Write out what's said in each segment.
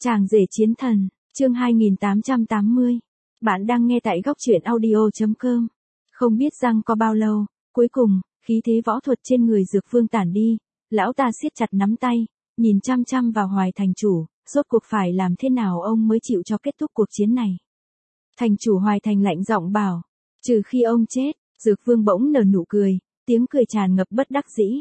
Chàng rể chiến thần, chương 2880. Bạn đang nghe tại góc truyện audio.com. Không biết rằng có bao lâu, cuối cùng, khí thế võ thuật trên người Dược Vương tản đi, lão ta siết chặt nắm tay, nhìn chăm chăm vào Hoài thành chủ, rốt cuộc phải làm thế nào ông mới chịu cho kết thúc cuộc chiến này. Thành chủ Hoài thành lạnh giọng bảo, trừ khi ông chết. Dược Vương bỗng nở nụ cười, tiếng cười tràn ngập bất đắc dĩ.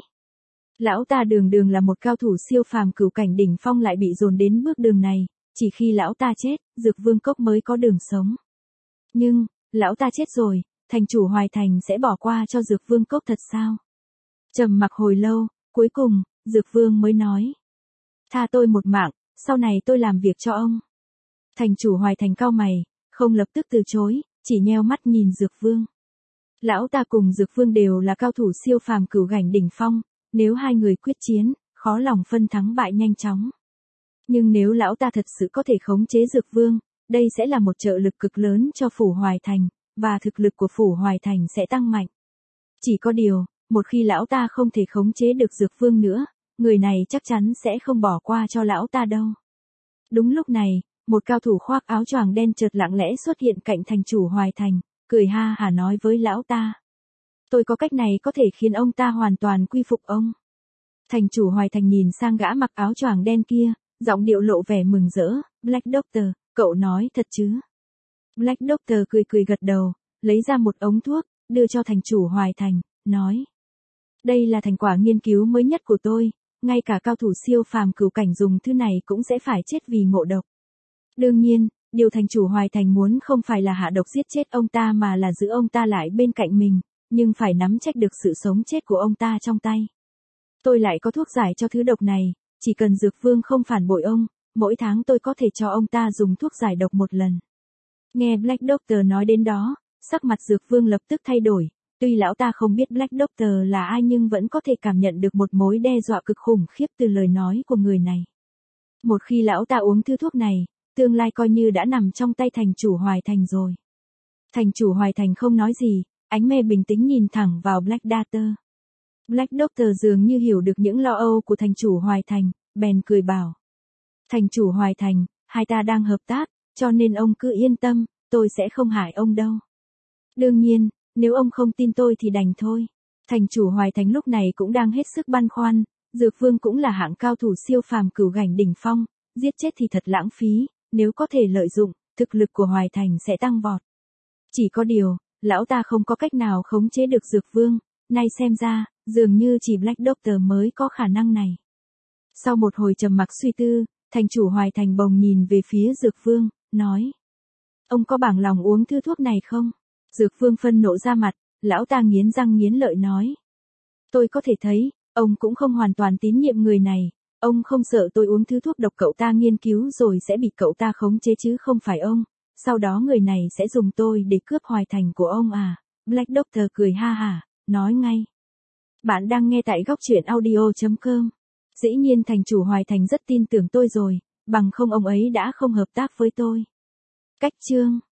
Lão ta đường đường là một cao thủ siêu phàm cửu cảnh đỉnh phong lại bị dồn đến bước đường này, chỉ khi lão ta chết, Dược Vương cốc mới có đường sống. Nhưng, lão ta chết rồi, thành chủ Hoài thành sẽ bỏ qua cho Dược Vương cốc thật sao? Trầm mặc hồi lâu, cuối cùng, Dược Vương mới nói. Tha tôi một mạng, sau này tôi làm việc cho ông. Thành chủ Hoài thành cau mày, không lập tức từ chối, chỉ nheo mắt nhìn Dược Vương. Lão ta cùng Dược Vương đều là cao thủ siêu phàm cửu cảnh đỉnh phong, nếu hai người quyết chiến, khó lòng phân thắng bại nhanh chóng. Nhưng nếu lão ta thật sự có thể khống chế Dược Vương, đây sẽ là một trợ lực cực lớn cho phủ Hoài thành, và thực lực của phủ Hoài thành sẽ tăng mạnh. Chỉ có điều, một khi lão ta không thể khống chế được Dược Vương nữa, người này chắc chắn sẽ không bỏ qua cho lão ta đâu. Đúng lúc này, một cao thủ khoác áo choàng đen chợt lặng lẽ xuất hiện cạnh thành chủ Hoài thành, cười ha hả nói với lão ta. Tôi có cách này có thể khiến ông ta hoàn toàn quy phục ông. Thành chủ Hoài thành nhìn sang gã mặc áo choàng đen kia, giọng điệu lộ vẻ mừng rỡ. Black Doctor, cậu nói thật chứ? Black Doctor cười cười gật đầu, lấy ra một ống thuốc, đưa cho thành chủ Hoài thành, nói. Đây là thành quả nghiên cứu mới nhất của tôi, ngay cả cao thủ siêu phàm cửu cảnh dùng thứ này cũng sẽ phải chết vì ngộ độc. Đương nhiên, điều thành chủ Hoài thành muốn không phải là hạ độc giết chết ông ta mà là giữ ông ta lại bên cạnh mình, nhưng phải nắm chắc được sự sống chết của ông ta trong tay. Tôi lại có thuốc giải cho thứ độc này, chỉ cần Dược Vương không phản bội ông, mỗi tháng tôi có thể cho ông ta dùng thuốc giải độc một lần. Nghe Black Doctor nói đến đó, sắc mặt Dược Vương lập tức thay đổi, tuy lão ta không biết Black Doctor là ai nhưng vẫn có thể cảm nhận được một mối đe dọa cực khủng khiếp từ lời nói của người này. Một khi lão ta uống thứ thuốc này, tương lai coi như đã nằm trong tay thành chủ Hoài thành rồi. Thành chủ Hoài thành không nói gì, ánh mê bình tĩnh nhìn thẳng vào Black Doctor. Black Doctor dường như hiểu được những lo âu của thành chủ Hoài thành, bèn cười bảo. Thành chủ Hoài thành, hai ta đang hợp tác, cho nên ông cứ yên tâm, tôi sẽ không hại ông đâu. Đương nhiên, nếu ông không tin tôi thì đành thôi. Thành chủ Hoài thành lúc này cũng đang hết sức băn khoăn, Dược Vương cũng là hạng cao thủ siêu phàm cửu cảnh đỉnh phong, giết chết thì thật lãng phí, nếu có thể lợi dụng, thực lực của Hoài thành sẽ tăng vọt. Chỉ có điều, lão ta không có cách nào khống chế được Dược Vương, nay xem ra, dường như chỉ Black Doctor mới có khả năng này. Sau một hồi trầm mặc suy tư, thành chủ Hoài thành bồng nhìn về phía Dược Vương, nói. Ông có bằng lòng uống thứ thuốc này không? Dược Vương phân nộ ra mặt, lão ta nghiến răng nghiến lợi nói. Tôi có thể thấy, ông cũng không hoàn toàn tín nhiệm người này, ông không sợ tôi uống thứ thuốc độc cậu ta nghiên cứu rồi sẽ bị cậu ta khống chế chứ không phải ông, sau đó người này sẽ dùng tôi để cướp Hoài thành của ông à? Black Doctor cười ha hả, nói ngay. Bạn đang nghe tại góc truyện audio.com. Dĩ nhiên thành chủ Hoài thành rất tin tưởng tôi rồi, bằng không ông ấy đã không hợp tác với tôi. Cách chương